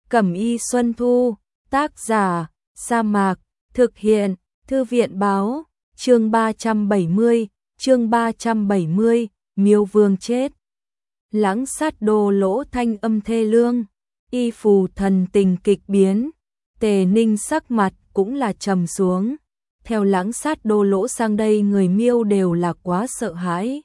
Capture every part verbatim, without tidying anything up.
Cẩm y Xuân Thu, tác giả, Sa Mạc, thực hiện, Thư viện báo, chương ba trăm bảy mươi, chương ba trăm bảy mươi, Miêu Vương chết. Lãng Sát Đô Lỗ thanh âm thê lương, y phù thần tình kịch biến, Tề Ninh sắc mặt cũng là trầm xuống. Theo Lãng Sát Đô Lỗ sang đây người Miêu đều là quá sợ hãi.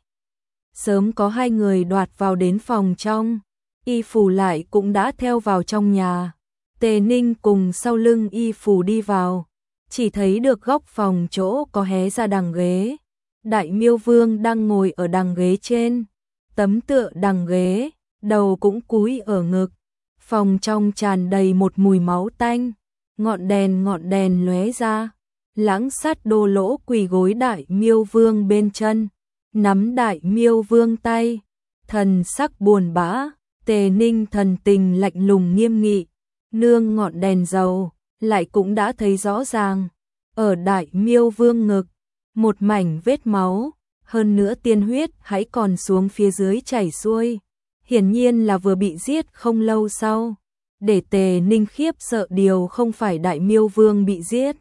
Sớm có hai người đoạt vào đến phòng trong, y phù lại cũng đã theo vào trong nhà. Tề Ninh cùng sau lưng y phù đi vào, chỉ thấy được góc phòng chỗ có hé ra đằng ghế. Đại Miêu Vương đang ngồi ở đằng ghế trên, tấm tựa đằng ghế, đầu cũng cúi ở ngực. Phòng trong tràn đầy một mùi máu tanh, ngọn đèn ngọn đèn lóe ra. Lãng Sát Đô Lỗ quỳ gối Đại Miêu Vương bên chân, nắm Đại Miêu Vương tay, thần sắc buồn bã. Tề Ninh thần tình lạnh lùng nghiêm nghị, nương ngọn đèn dầu, lại cũng đã thấy rõ ràng, ở Đại Miêu Vương ngực, một mảnh vết máu, hơn nữa tiên huyết hãy còn xuống phía dưới chảy xuôi, hiển nhiên là vừa bị giết không lâu sau. Để Tề Ninh khiếp sợ điều không phải Đại Miêu Vương bị giết,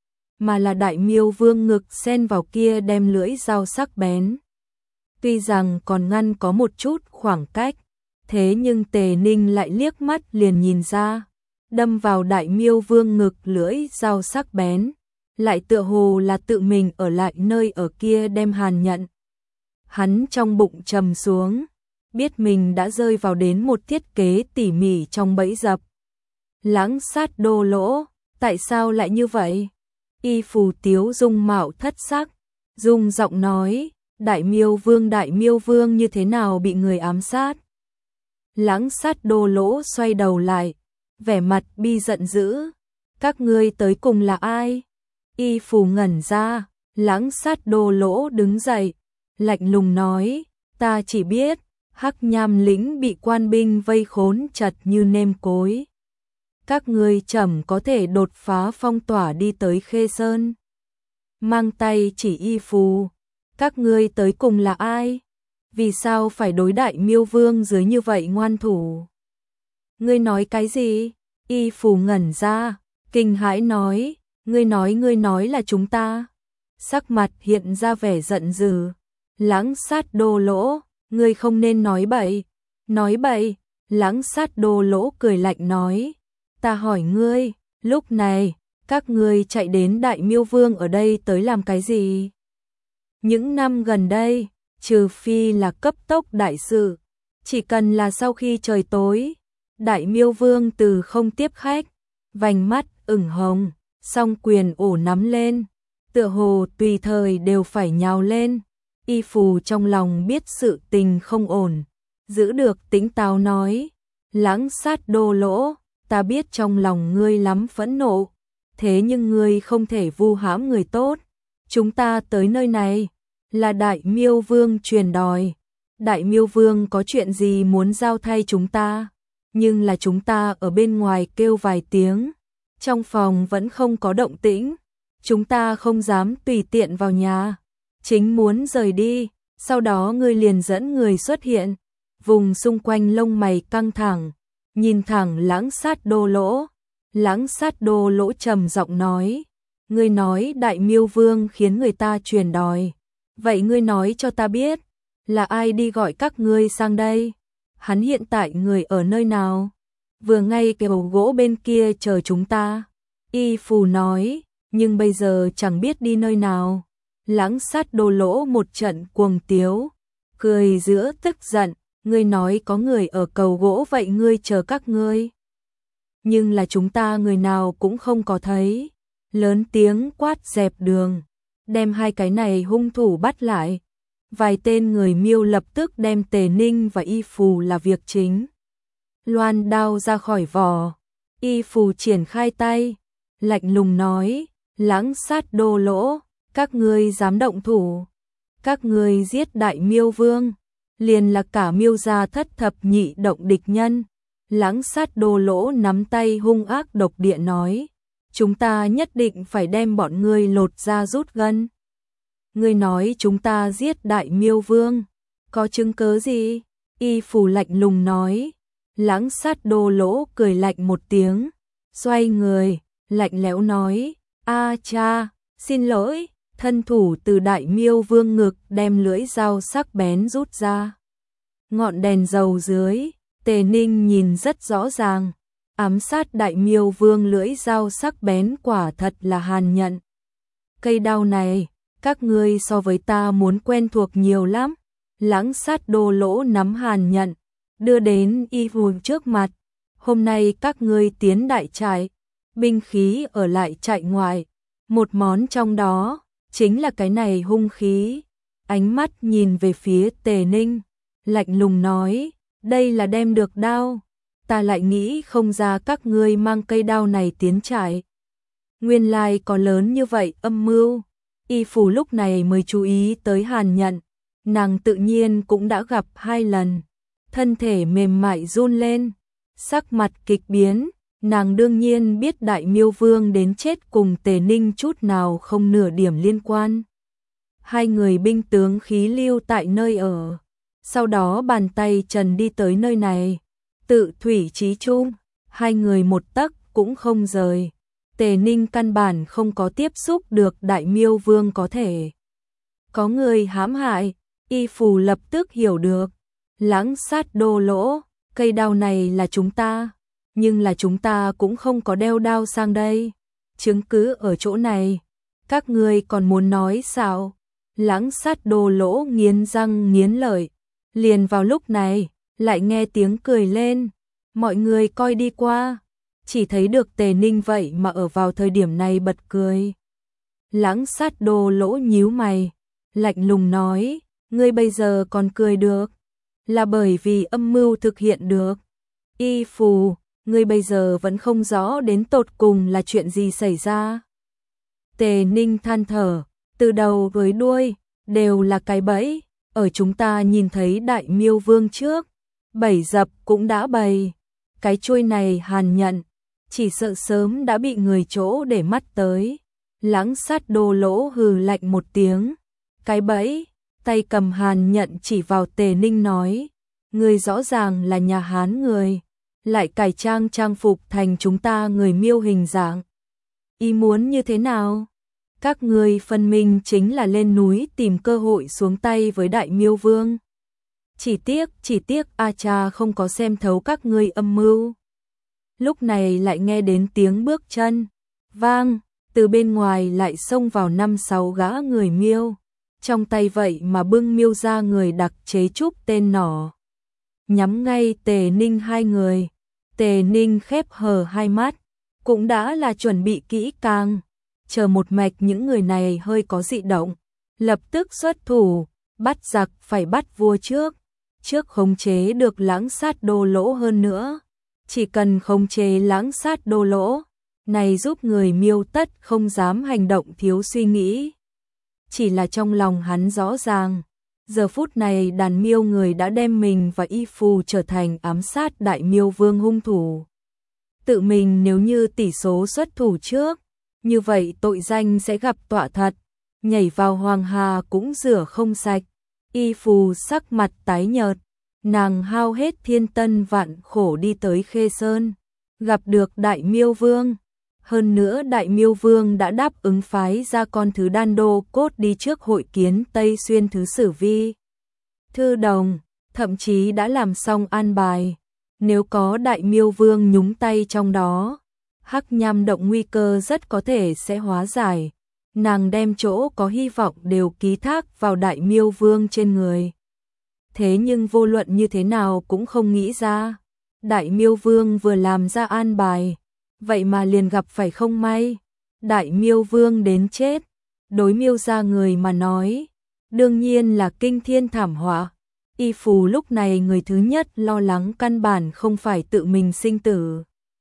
mà là Đại Miêu Vương ngực xen vào kia đem lưỡi dao sắc bén. Tuy rằng còn ngăn có một chút khoảng cách, thế nhưng Tề Ninh lại liếc mắt liền nhìn ra, đâm vào Đại Miêu Vương ngực lưỡi dao sắc bén, lại tựa hồ là tự mình ở lại nơi ở kia đem hàn nhận. Hắn trong bụng trầm xuống, biết mình đã rơi vào đến một thiết kế tỉ mỉ trong bẫy dập. Lãng Sát Đô Lỗ, tại sao lại như vậy? Y phù tiếu dung mạo thất sắc, dung giọng nói, Đại Miêu Vương Đại Miêu Vương như thế nào bị người ám sát? Lãng Sát Đô Lỗ xoay đầu lại, vẻ mặt bi giận dữ, các ngươi tới cùng là ai? Y phù ngẩn ra, Lãng Sát Đô Lỗ đứng dậy, lạnh lùng nói, ta chỉ biết, Hắc Nham lĩnh bị quan binh vây khốn chặt như nêm cối. Các ngươi chậm có thể đột phá phong tỏa đi tới Khê Sơn. Mang tay chỉ y phù, các ngươi tới cùng là ai? Vì sao phải đối Đại Miêu Vương dưới như vậy ngoan thủ? Ngươi nói cái gì? Y phù ngẩn ra, kinh hãi nói, ngươi nói ngươi nói là chúng ta. Sắc mặt hiện ra vẻ giận dữ. Lãng Sát Đô Lỗ, ngươi không nên nói bậy. Nói bậy? Lãng Sát Đô Lỗ cười lạnh nói, ta hỏi ngươi, lúc này, các ngươi chạy đến Đại Miêu Vương ở đây tới làm cái gì? Những năm gần đây, trừ phi là cấp tốc đại sự, chỉ cần là sau khi trời tối, Đại Miêu Vương từ không tiếp khách, vành mắt ửng hồng, song quyền ổ nắm lên, tựa hồ tùy thời đều phải nhào lên. Y phù trong lòng biết sự tình không ổn, giữ được tĩnh táo nói, Lãng Sát Đô Lỗ, ta biết trong lòng ngươi lắm phẫn nộ, thế nhưng ngươi không thể vu hãm người tốt. Chúng ta tới nơi này là Đại Miêu Vương truyền đòi. Đại Miêu Vương có chuyện gì muốn giao thay chúng ta, nhưng là chúng ta ở bên ngoài kêu vài tiếng, trong phòng vẫn không có động tĩnh, chúng ta không dám tùy tiện vào nhà, chính muốn rời đi, sau đó ngươi liền dẫn người xuất hiện. Vùng xung quanh lông mày căng thẳng, nhìn thẳng Lãng Sát Đô Lỗ. Lãng Sát Đô Lỗ trầm giọng nói, ngươi nói Đại Miêu Vương khiến người ta truyền đòi, vậy ngươi nói cho ta biết, là ai đi gọi các ngươi sang đây? Hắn hiện tại người ở nơi nào? Vừa ngay kèo gỗ bên kia chờ chúng ta. Y phù nói, nhưng bây giờ chẳng biết đi nơi nào. Lãng Sát Đô Lỗ một trận cuồng tiếu, cười giữa tức giận, ngươi nói có người ở cầu gỗ vậy ngươi chờ các ngươi. Nhưng là chúng ta người nào cũng không có thấy. Lớn tiếng quát dẹp đường, đem hai cái này hung thủ bắt lại. Vài tên người Miêu lập tức đem Tề Ninh và Y phù là việc chính. Loan đao ra khỏi vỏ, Y phù triển khai tay, lạnh lùng nói, Lãng Sát Đô Lỗ, các ngươi dám động thủ, các ngươi giết Đại Miêu Vương, liền là cả Miêu gia thất thập nhị động địch nhân. Lãng Sát Đô Lỗ nắm tay hung ác độc địa nói, chúng ta nhất định phải đem bọn ngươi lột da rút gân. Ngươi nói chúng ta giết Đại Miêu Vương, có chứng cớ gì? Y phù lạnh lùng nói, Lãng Sát Đô Lỗ cười lạnh một tiếng, xoay người, lạnh lẽo nói, a cha, xin lỗi, thân thủ từ Đại Miêu Vương ngực đem lưỡi dao sắc bén rút ra. Ngọn đèn dầu dưới, Tề Ninh nhìn rất rõ ràng, ám sát Đại Miêu Vương lưỡi dao sắc bén quả thật là hàn nhận. Cây đao này, các ngươi so với ta muốn quen thuộc nhiều lắm. Lãng Sát Đô Lỗ nắm hàn nhận, đưa đến y phù trước mặt. Hôm nay các ngươi tiến đại trại, binh khí ở lại trại ngoài. Một món trong đó, chính là cái này hung khí. Ánh mắt nhìn về phía Tề Ninh, lạnh lùng nói, đây là đem được đao. Ta lại nghĩ không ra các ngươi mang cây đao này tiến trại. Nguyên lai có lớn như vậy âm mưu. Y phủ lúc này mới chú ý tới hàn nhận. Nàng tự nhiên cũng đã gặp hai lần. Thân thể mềm mại run lên, sắc mặt kịch biến. Nàng đương nhiên biết Đại Miêu Vương đến chết cùng Tề Ninh chút nào không nửa điểm liên quan. Hai người binh tướng khí lưu tại nơi ở. Sau đó bàn tay trần đi tới nơi này. Tự thủy chí chung, hai người một tấc cũng không rời. Tề Ninh căn bản không có tiếp xúc được Đại Miêu Vương có thể. Có người hãm hại, y phù lập tức hiểu được. Lãng Sát Đô Lỗ, cây đao này là chúng ta, nhưng là chúng ta cũng không có đeo đao sang đây. Chứng cứ ở chỗ này, các ngươi còn muốn nói sao? Lãng Sát Đô Lỗ nghiến răng nghiến lợi. Liền vào lúc này, lại nghe tiếng cười lên. Mọi người coi đi qua, chỉ thấy được Tề Ninh vậy mà ở vào thời điểm này bật cười. Lãng Sát Đô Lỗ nhíu mày, lạnh lùng nói, ngươi bây giờ còn cười được, là bởi vì âm mưu thực hiện được. Y phù, ngươi bây giờ vẫn không rõ đến tột cùng là chuyện gì xảy ra. Tề Ninh than thở, từ đầu với đuôi, đều là cái bẫy, ở chúng ta nhìn thấy Đại Miêu Vương trước, bẫy dập cũng đã bày. Cái chuôi này hàn nhận, chỉ sợ sớm đã bị người chỗ để mắt tới. Lãng Sát Đô Lỗ hừ lạnh một tiếng, cái bẫy, tay cầm hàn nhận chỉ vào Tề Ninh nói, người rõ ràng là nhà Hán người, lại cải trang trang phục thành chúng ta người Miêu hình dạng. Ý muốn như thế nào? Các người phân minh chính là lên núi tìm cơ hội xuống tay với Đại Miêu Vương. Chỉ tiếc, chỉ tiếc A cha không có xem thấu các ngươi âm mưu. Lúc này lại nghe đến tiếng bước chân vang, từ bên ngoài lại xông vào năm sáu gã người Miêu, trong tay vậy mà bưng Miêu ra người đặc chế trúc tên nỏ, nhắm ngay Tề Ninh hai người. Tề Ninh khép hờ hai mắt, cũng đã là chuẩn bị kỹ càng, chờ một mạch những người này hơi có dị động, lập tức xuất thủ, bắt giặc phải bắt vua trước. Trước khống chế được Lãng Sát Đô Lỗ hơn nữa, chỉ cần khống chế Lãng Sát Đô Lỗ, này giúp người Miêu tất không dám hành động thiếu suy nghĩ. Chỉ là trong lòng hắn rõ ràng, giờ phút này đàn Miêu người đã đem mình và y phù trở thành ám sát Đại Miêu Vương hung thủ. Tự mình nếu như tỷ số xuất thủ trước, như vậy tội danh sẽ gặp tọa thật, nhảy vào Hoàng Hà cũng rửa không sạch. Y phù sắc mặt tái nhợt, nàng hao hết thiên tân vạn khổ đi tới Khê Sơn, gặp được Đại Miêu Vương. Hơn nữa Đại Miêu Vương đã đáp ứng phái ra con thứ Đan Đô Cốt đi trước hội kiến Tây Xuyên thứ Sử Vi Thư Đồng, thậm chí đã làm xong an bài. Nếu có Đại Miêu Vương nhúng tay trong đó, Hắc Nham Động nguy cơ rất có thể sẽ hóa giải. Nàng đem chỗ có hy vọng đều ký thác vào Đại Miêu Vương trên người. Thế nhưng vô luận như thế nào cũng không nghĩ ra, Đại Miêu Vương vừa làm ra an bài, vậy mà liền gặp phải không may. Đại Miêu Vương đến chết, đối Miêu gia người mà nói, đương nhiên là kinh thiên thảm họa. Y phù lúc này người thứ nhất lo lắng căn bản không phải tự mình sinh tử,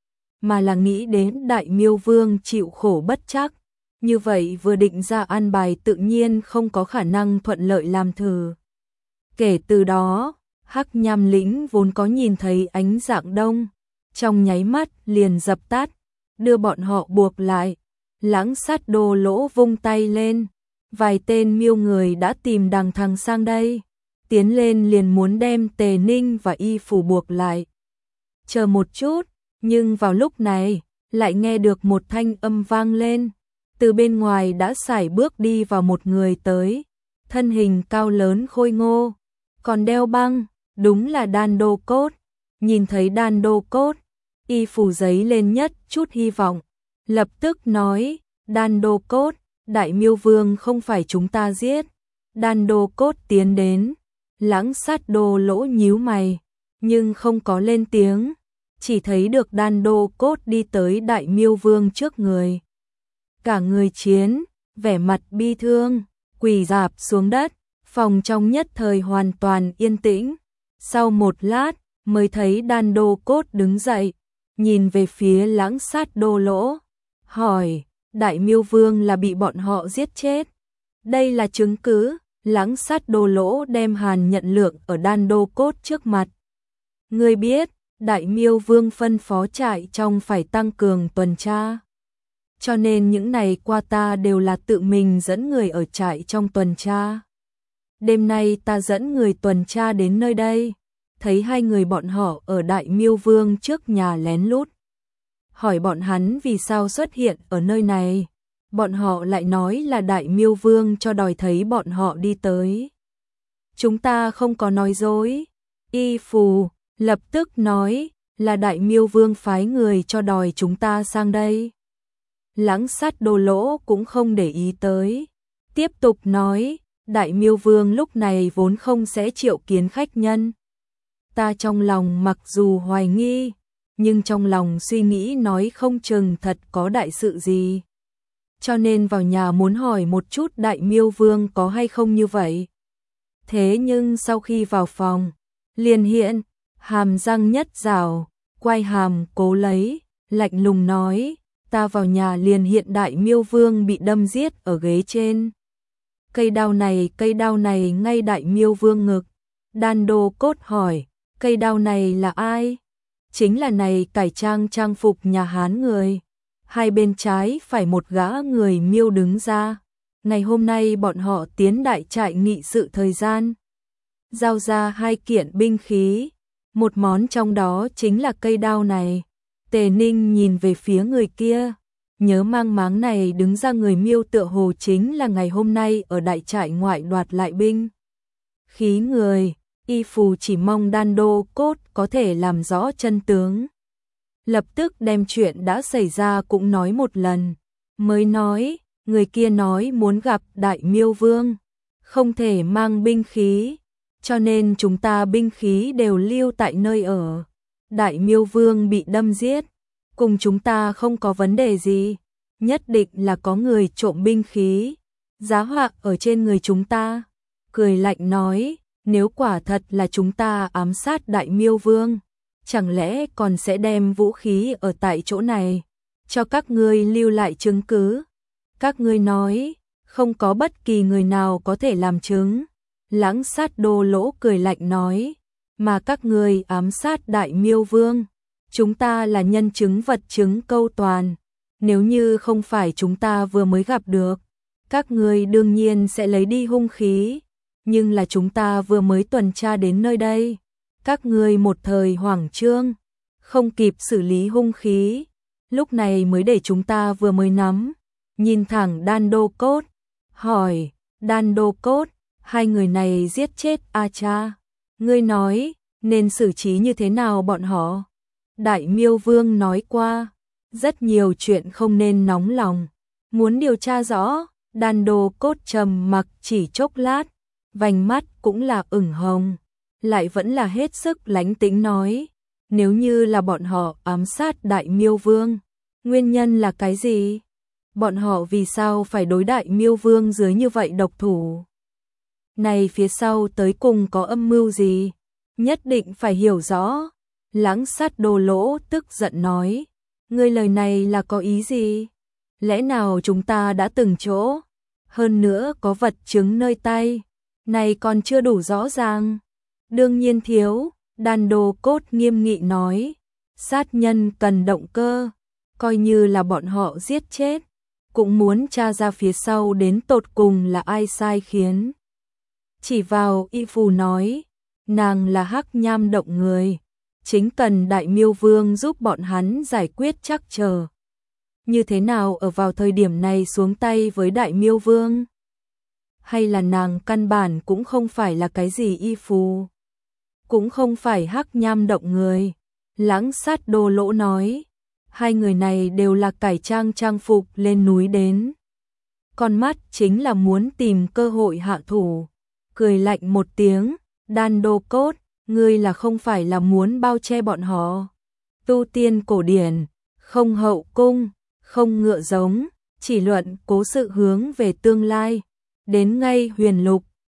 mà là nghĩ đến Đại Miêu Vương chịu khổ bất chắc. Như vậy vừa định ra an bài tự nhiên không có khả năng thuận lợi làm thử. Kể từ đó, Hắc Nham lĩnh vốn có nhìn thấy ánh dạng đông, trong nháy mắt liền dập tắt, đưa bọn họ buộc lại. Lãng Sát Đô Lỗ vung tay lên, vài tên Miêu người đã tìm đằng thằng sang đây, tiến lên liền muốn đem Tề Ninh và y phù buộc lại. chờ một chút, nhưng vào lúc này, lại nghe được một thanh âm vang lên. Từ bên ngoài đã sải bước đi vào một người tới, thân hình cao lớn khôi ngô, còn đeo băng, đúng là Đan Đô Cốt. Nhìn thấy Đan Đô Cốt, y phủ giấy lên nhất chút hy vọng, lập tức nói, Đan Đô Cốt, Đại Miêu Vương không phải chúng ta giết. Đan Đô Cốt tiến đến, Lãng Sát Đô Lỗ nhíu mày, nhưng không có lên tiếng, chỉ thấy được Đan Đô Cốt đi tới Đại Miêu Vương trước người. Cả người chiến, vẻ mặt bi thương, quỳ rạp xuống đất, phòng trong nhất thời hoàn toàn yên tĩnh. Sau một lát, mới thấy Đan Đô Cốt đứng dậy, nhìn về phía Lãng Sát Đô Lỗ, hỏi, Đại Miêu Vương là bị bọn họ giết chết. Đây là chứng cứ. Lãng Sát Đô Lỗ đem hàn nhận lượng ở Đan Đô Cốt trước mặt. Ngươi biết, Đại Miêu Vương phân phó trại trong phải tăng cường tuần tra. Cho nên những ngày qua ta đều là tự mình dẫn người ở trại trong tuần tra. Đêm nay ta dẫn người tuần tra đến nơi đây, thấy hai người bọn họ ở Đại Miêu Vương trước nhà lén lút. Hỏi bọn hắn vì sao xuất hiện ở nơi này. Bọn họ lại nói là Đại Miêu Vương cho đòi thấy bọn họ đi tới. Chúng ta không có nói dối. Y Phù lập tức nói là Đại Miêu Vương phái người cho đòi chúng ta sang đây. Lãng Sát Đô Lỗ cũng không để ý tới, tiếp tục nói, Đại Miêu Vương lúc này vốn không sẽ triệu kiến khách nhân. Ta trong lòng mặc dù hoài nghi, nhưng trong lòng suy nghĩ nói không chừng thật có đại sự gì. Cho nên vào nhà muốn hỏi một chút Đại Miêu Vương có hay không như vậy. Thế nhưng sau khi vào phòng, liền hiện, hàm răng nhất rào, quay hàm cố lấy, lạnh lùng nói, ta vào nhà liền hiện Đại Miêu Vương bị đâm giết ở ghế trên. Cây đao này, cây đao này ngay Đại Miêu Vương ngực. Đan Đô Cốt hỏi, cây đao này là ai? Chính là này cải trang trang phục nhà Hán người. Hai bên trái phải một gã người Miêu đứng ra. Ngày hôm nay bọn họ tiến đại trại nghị sự thời gian, giao ra hai kiện binh khí, một món trong đó chính là cây đao này. Tề Ninh nhìn về phía người kia, nhớ mang máng này đứng ra người Miêu tựa hồ chính là ngày hôm nay ở đại trại ngoại đoạt lại binh khí người. Y Phù chỉ mong Đan Đô Cốt có thể làm rõ chân tướng. Lập tức đem chuyện đã xảy ra cũng nói một lần, mới nói, người kia nói muốn gặp Đại Miêu Vương, không thể mang binh khí, cho nên chúng ta binh khí đều lưu tại nơi ở. Đại Miêu Vương bị đâm giết, cùng chúng ta không có vấn đề gì, nhất định là có người trộm binh khí, giá họa ở trên người chúng ta. Cười lạnh nói, nếu quả thật là chúng ta ám sát Đại Miêu Vương, chẳng lẽ còn sẽ đem vũ khí ở tại chỗ này, cho các ngươi lưu lại chứng cứ. Các ngươi nói, không có bất kỳ người nào có thể làm chứng. Lãng Sát Đô Lỗ cười lạnh nói, mà các ngươi ám sát Đại Miêu Vương, chúng ta là nhân chứng vật chứng câu toàn. Nếu như không phải chúng ta vừa mới gặp được, các ngươi đương nhiên sẽ lấy đi hung khí, nhưng là chúng ta vừa mới tuần tra đến nơi đây. Các ngươi một thời hoảng trương, không kịp xử lý hung khí, lúc này mới để chúng ta vừa mới nắm. Nhìn thẳng Đan Đô Cốt, hỏi, Đan Đô Cốt, hai người này giết chết A Cha, ngươi nói, nên xử trí như thế nào bọn họ? Đại Miêu Vương nói qua, rất nhiều chuyện không nên nóng lòng, muốn điều tra rõ. Đan Đô Cốt trầm mặc chỉ chốc lát, vành mắt cũng là ửng hồng, lại vẫn là hết sức lánh tĩnh nói, nếu như là bọn họ ám sát Đại Miêu Vương, nguyên nhân là cái gì? Bọn họ vì sao phải đối Đại Miêu Vương dưới như vậy độc thủ? Này phía sau tới cùng có âm mưu gì? Nhất định phải hiểu rõ. Lãng Sát Đô Lỗ tức giận nói, ngươi lời này là có ý gì? Lẽ nào chúng ta đã từng chỗ, hơn nữa có vật chứng nơi tay, này còn chưa đủ rõ ràng? Đương nhiên thiếu. Đan Đô Cốt nghiêm nghị nói, sát nhân cần động cơ, coi như là bọn họ giết chết, cũng muốn tra ra phía sau đến tột cùng là ai sai khiến. Chỉ vào Y Phù nói, nàng là hắc nham động người, chính cần Đại Miêu Vương giúp bọn hắn giải quyết chắc chờ. Như thế nào ở vào thời điểm này xuống tay với Đại Miêu Vương? Hay là nàng căn bản cũng không phải là cái gì y phù, cũng không phải hắc nham động người. Lãng Sát Đô Lỗ nói, hai người này đều là cải trang trang phục lên núi đến. Con mắt chính là muốn tìm cơ hội hạ thủ. Cười lạnh một tiếng, Đan Đô Cốt, ngươi là không phải là muốn bao che bọn họ. Tu tiên cổ điển, không hậu cung, không ngựa giống, chỉ luận cố sự hướng về tương lai. Đến ngay huyền lục,